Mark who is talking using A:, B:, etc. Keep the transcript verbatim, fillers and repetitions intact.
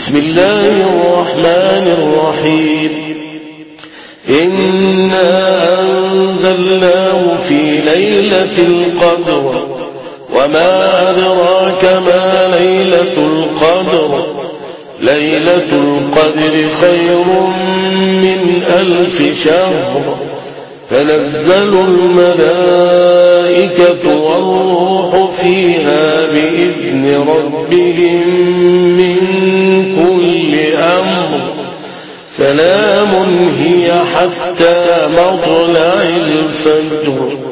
A: بسم الله الرحمن الرحيم إنا أنزلناه في ليلة القدر وما أدراك ما ليلة القدر ليلة القدر خير من ألف شهر تنزل الملائكة والروح فيها بإذن ربهم من كل أمر سلام هي حتى مطلع الفجر